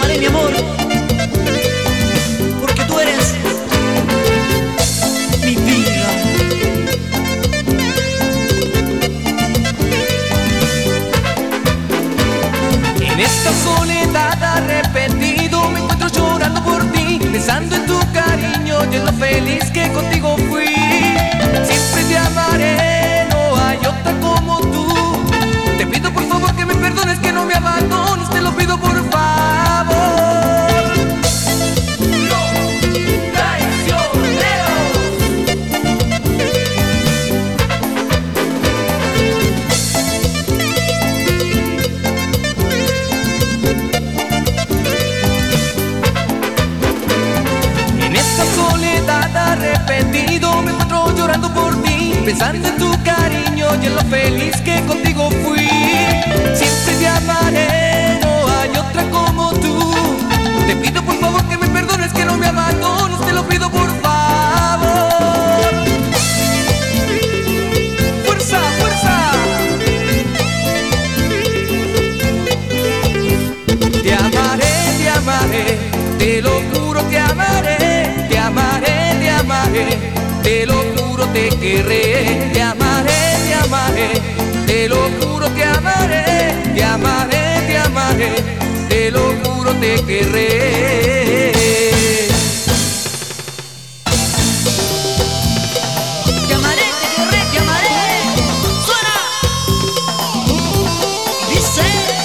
amaré, mi amor, porque tú eres mi vida. En esta soledad arrepentido me encuentro llorando por ti, pensando en tu cariño y en lo feliz que contigo fui. Siempre te amaré, no hay otra como tú. Te pido por favor que me perdones, que no me abandones, te lo pido por favor. Los traicioneros. En esta soledad arrepentido me encuentro llorando por ti, pensando en tu cariño y en lo feliz que contigo fui. Siempre te amaré, no hay otra como tú. Te pido por favor que me perdones, que no me abandones, te lo pido por favor. ¡Fuerza, fuerza! Te lo juro, te amaré, te amaré, te amaré, te lo juro, te querré, te amaré, te amaré, te lo juro, te amaré, te amaré, te amaré, te lo juro, te querré. Te amaré, te querré, te amaré. ¡Suena! Y dice: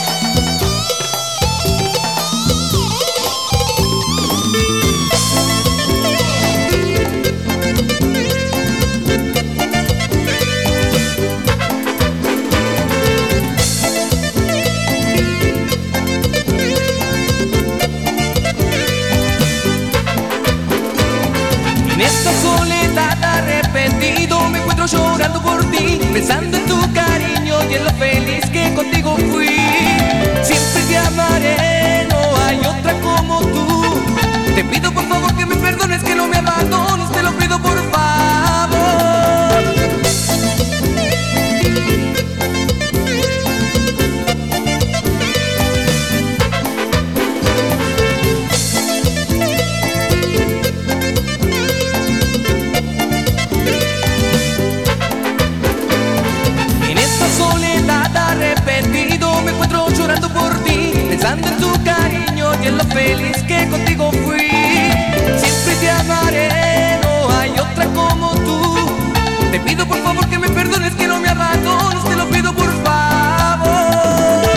En esta soledad arrepentido me encuentro llorando por ti, pensando en tu cariño y en lo feliz que contigo fui. Siempre te amaré, no hay otra como tú. Te pido por favor que me perdones, que no me abandones, te lo pido por favor. En esta soledad arrepentido me encuentro llorando por ti, pensando en tu cariño y en lo feliz que contigo fui. Siempre te amaré, no hay otra como tú. Te pido por favor que me perdones, que no me abandones, te lo pido por favor.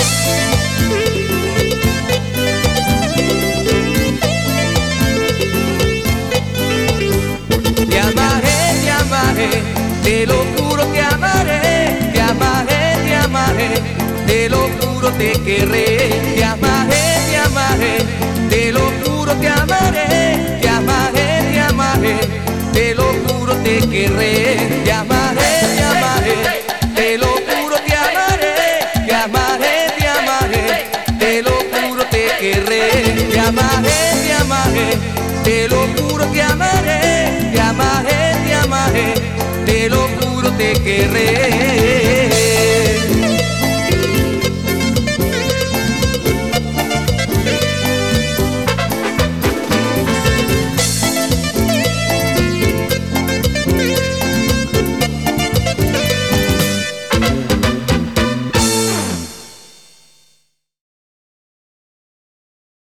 Te amaré, te amaré, te lo juro, te amaré, te amaré, te amaré, te lo juro, te querré, te amaré, te amaré, te lo juro, te amaré, te amaré, te amaré, te lo juro, te querré, te amaré, te amaré, te lo juro, te amaré, te amaré, te amaré, te lo juro, te querré, te amaré, te amaré, te lo juro, te amaré, te amaré, te amaré, te lo juro, te querré.